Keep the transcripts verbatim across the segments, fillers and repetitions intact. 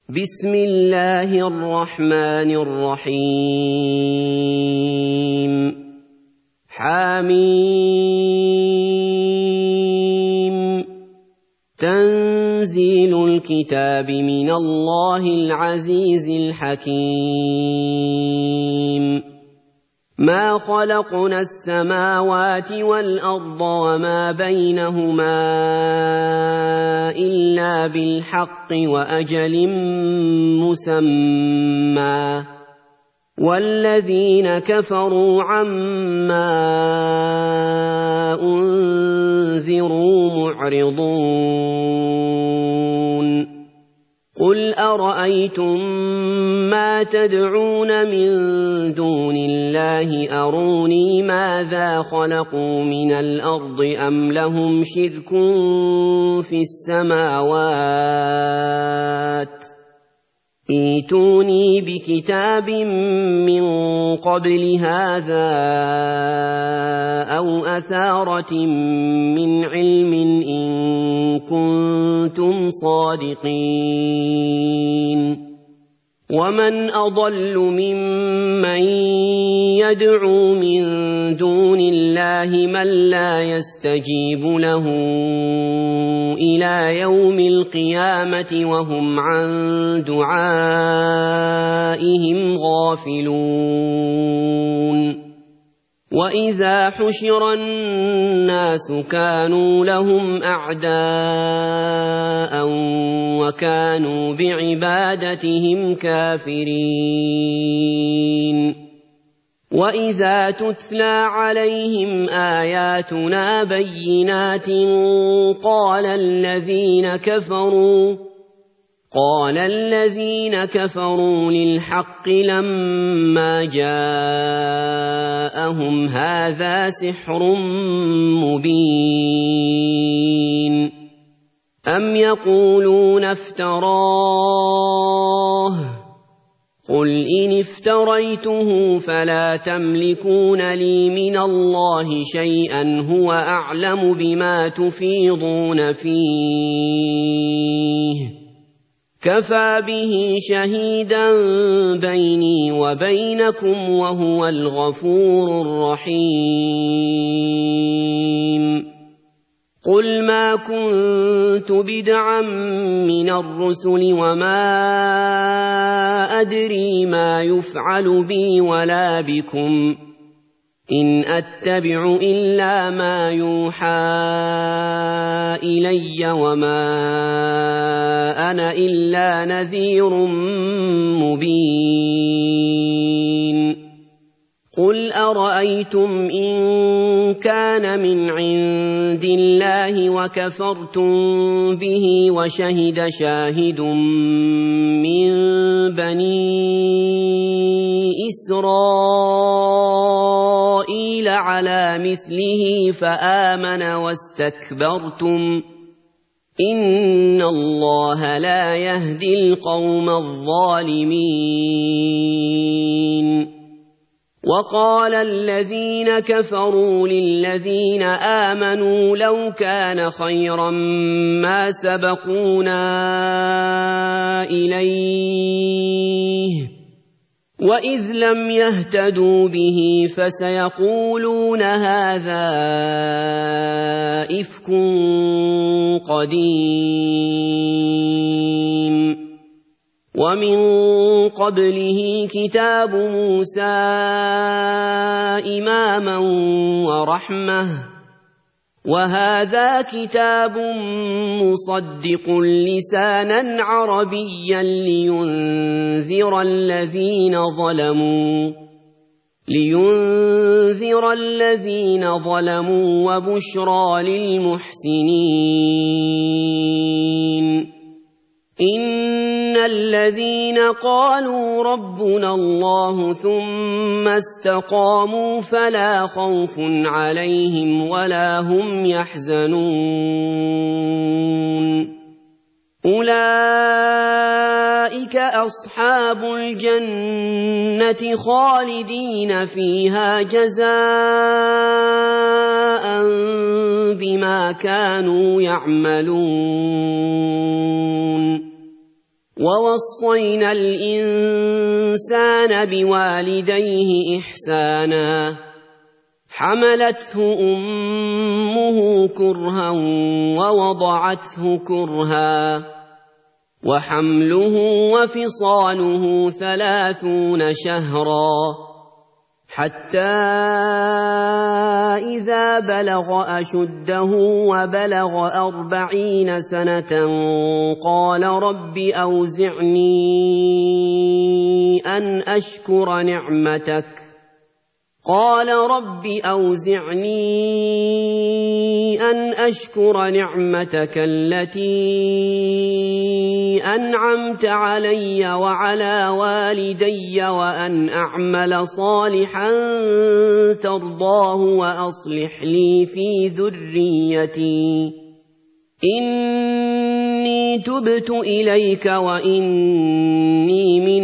بسم الله الرحمن الرحيم حميم تنزيل الكتاب من الله العزيز الحكيم ما خلقنا السماوات والأرض وما بينهما إلا بالحق وأجل مسمى والذين كفروا عما أنذروا معرضون قل أرأيتم ما تدعون من دون الله أروني ماذا خلقوا من الأرض أم لهم شرك في السماوات ائتوني بكتاب من قبل هذا أو أثارة من علم إن كنتم صادقين ومن أضل ممن يدعو من دون الله من لا يستجيب له إلى يوم القيامة وهم عن دعائهم غافلون وإذا حشر الناس كانوا لهم أعداء وكانوا بعبادتهم كافرين وإذا تتلى عليهم آياتنا بينات قال الذين كفروا قال الذين كفروا للحق لما جاءهم هذا سحر مبين أم يقولون افتراه قل إن افتريته فلا تملكون لي من الله شيئا هو أعلم بما تفيضون فيه كفى به شهيدا بيني وبينكم وهو الغفور الرحيم قل ما كنت بدعا من الرسل وما أدري ما يفعل بي ولا بكم إن أتبع إلا ما يوحى إلي وما أنا إلا نذير مبين قل أرأيتم إن كان من عند الله وكفرتم به وشهد شاهد من بني إسرائيل على مثله فآمن واستكبرتم إن الله لا يهدي القوم الظالمين وقال الذين كفروا للذين آمنوا لو كان خيرا ما سبقونا إليه وإذ لم يهتدوا به فسيقولون هذا إفك قديم ومن قبله كتاب موسى إماما ورحمة وهذا كتاب مصدق لسانا عربيا لينذر الذين ظلموا لينذر الذين ظلموا وبشرى للمحسنين إن الذين قالوا ربنا الله ثم استقاموا فلا خوف عليهم ولا هم يحزنون أولئك أصحاب الجنة خالدين فيها جزاء بما كانوا يعملون ووصينا الإنسان بوالديه إحسانا حملته أمه كرها ووضعته كرها وحمله وفصاله ثلاثون شهرا حتى إذا بلغ أشده وبلغ أربعين سنة قال رب أوزعني أن أشكر نعمتك قال رب أوزعني أن أشكر نعمتك التي أنعمت علي وعلى والدي وأن أعمل صالحا ترضاه وأصلح لي في ذريتي إني تبت إليك وإني من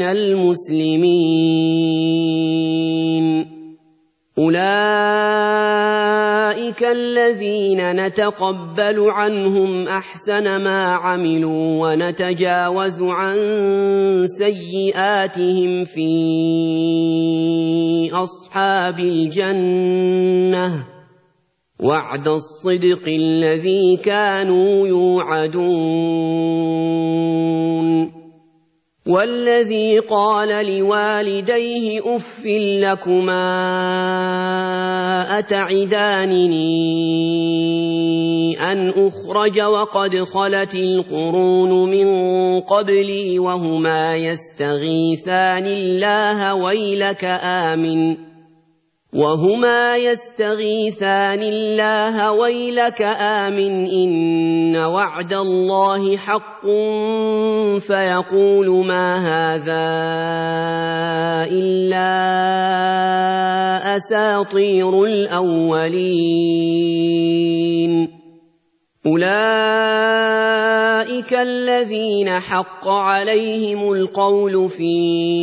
المسلمين. أولئك الذين نتقبل عنهم أحسن ما عملوا ونتجاوز عن سيئاتهم في أصحاب الجنة وعد الصدق الذي كانوا يوعدون. والذي قال لوالديه أف لكما أتعدانني أن أخرج وقد خلت القرون من قبلي وهما يستغيثان الله ويلك آمن وهما يستغيثان الله ويلك آمن إن وعد الله حق فيقول ما هذا إلا أساطير الأولين. أولئك الذين حق عليهم القول في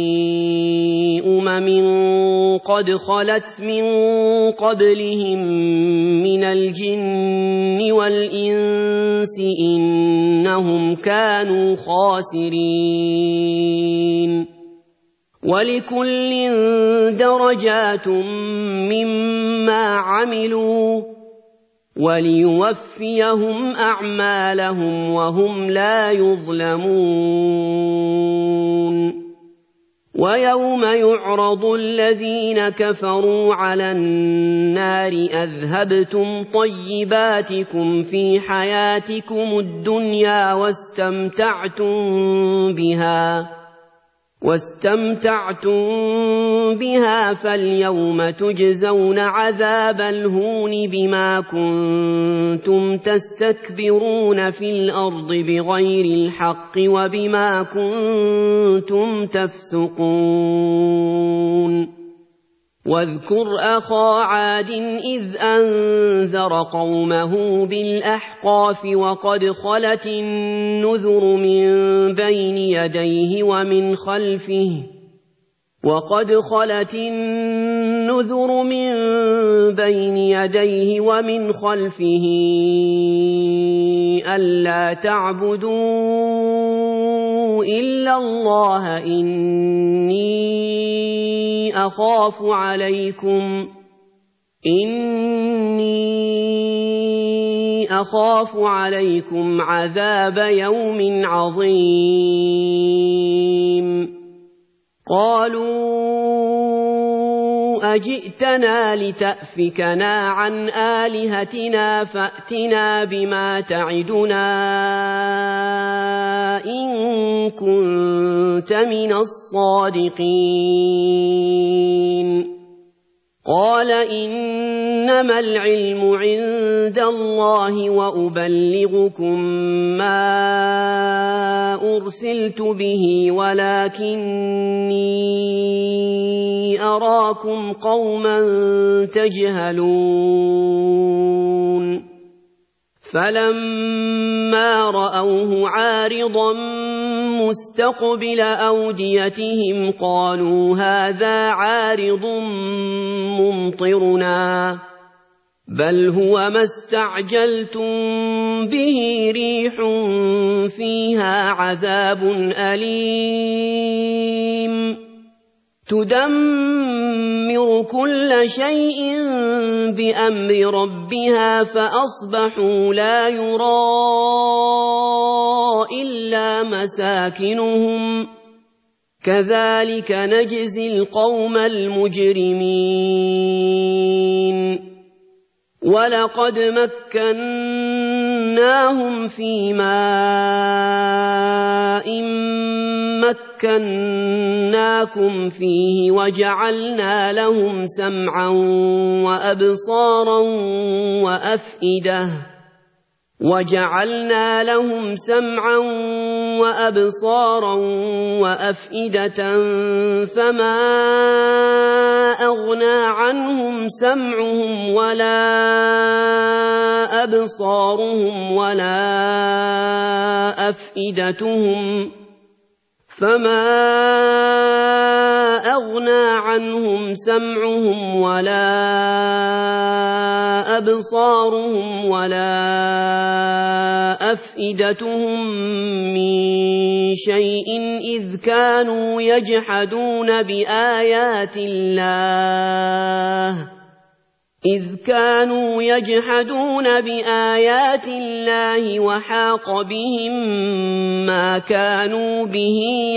أمم قد خلت من قبلهم من الجن والإنس إنهم كانوا خاسرين. ولكل درجات مما عملوا وليوفيهم أعمالهم وهم لا يظلمون. ويوم يعرض الذين كفروا على النار أذهبتم طيباتكم في حياتكم الدنيا واستمتعتم بها واستمتعتم بها فاليوم تجزون عذاب الهون بما كنتم تستكبرون في الأرض بغير الحق وبما كنتم تفسقون. واذكر أخا عاد إذ أنذر قومه بالأحقاف وقد خلت النذر من بين يديه ومن خلفه وقد خلت النذر من بين يديه ومن خلفه ألا تعبدوا إلا الله إني أخاف عليكم إني أخاف عليكم عذاب يوم عظيم. قالوا أجئتنا لتأفكنا عن آلهتنا فأتنا بما تعدنا إن كنت من الصادقين. قال إنما العلم عند الله وأبلغكم ما أرسلت به ولكني أراكم قوما تجهلون. فلما رأوه عارضا مستقبل أوديتهم قالوا هذا عارض ممطرنا بل هو ما استعجلتم به ريح فيها عذاب أليم تدمر كل شيء بأمر ربها فأصبحوا لا يرى إلا مساكنهم كذلك نجزي القوم المجرمين ولقد مكناهم في ماء مكناكم فيه وجعلنا لهم سمعا وأبصارا وأفئدة وجعلنا لهم سمعا وأبصارا وأفئدة فما أغنى عنهم سمعهم ولا أبصارهم ولا أفئدتهم فما أغنى عنهم سمعهم ولا أبصارهم ولا أفئدتهم من شيء إذ كانوا يجحدون بآيات الله إذ كانوا يجحدون بآيات الله وحاق بهم ما كانوا به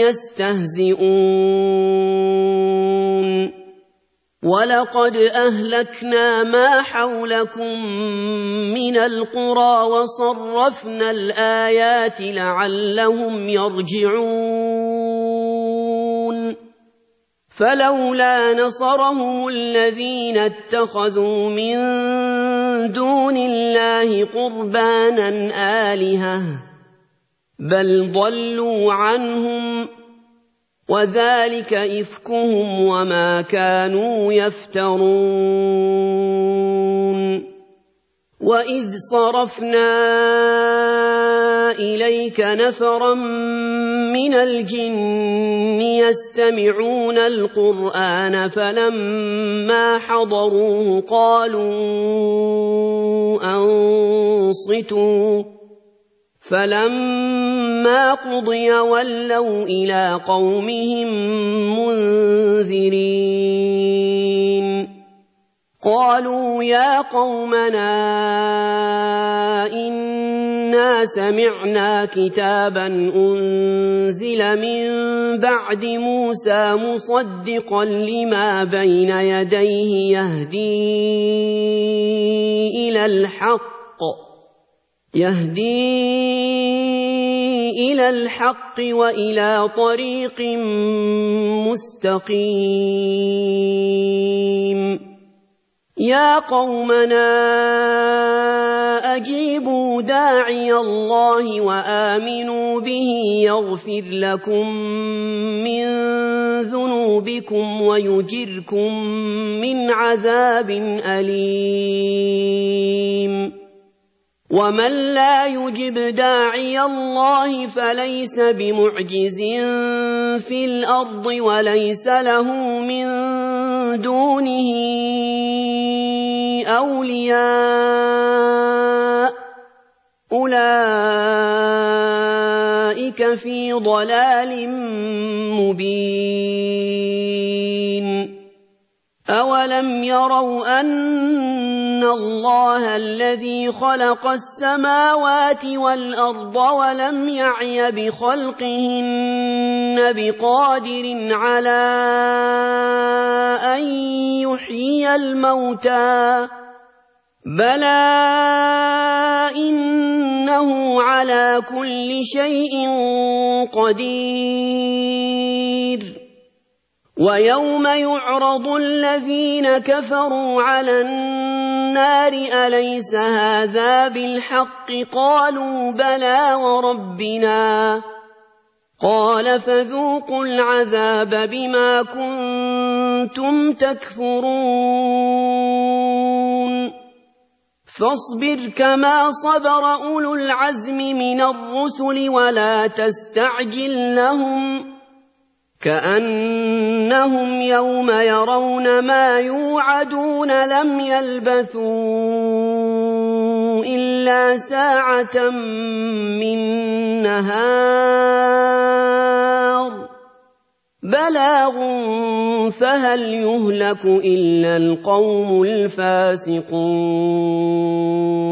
يستهزئون ولقد أهلكنا ما حولكم من القرى وصرفنا الآيات لعلهم يرجعون فلولا نصرهم الذين اتخذوا من دون الله قربانا آلهة بل ضلوا عنهم وذلك إفكهم وما كانوا يفترون وإذ صرفنا إليك نفرا من الجن يستمعون القرآن فلما حضروه قالوا أنصتوا فلما قضي ولوا إلى قومهم منذرين قالوا يا قومنا إنا سمعنا كتابا أنزل من بعد موسى مصدقا لما بين يديه يهدي إلى الحق يهدي إلى الحق وإلى طريق مستقيم يا قومنا أجيبوا داعي الله وآمنوا به يغفر لكم من ذنوبكم ويجركم من عذاب أليم ومن لا يجب داعي الله فليس بمعجز في الأرض وليس له من دونه أولياء أولئك في ضلال مبين أولم يروا أن الله الذي خلق السماوات والأرض ولم يعي بخلقهن بقادر على أن يحيي الموتى بلى إنه على كل شيء قدير ويوم يعرض الذين كفروا على النار أليس هذا بالحق قالوا بلى وربنا قال فذوقوا العذاب بما كنتم تكفرون فاصبر كما صبر أولو العزم من الرسل ولا تستعجل لهم كأنهم يوم يرون ما يوعدون لم يلبثوا إلا ساعة من نهار بلاغ فهل يهلك إلا القوم الفاسقون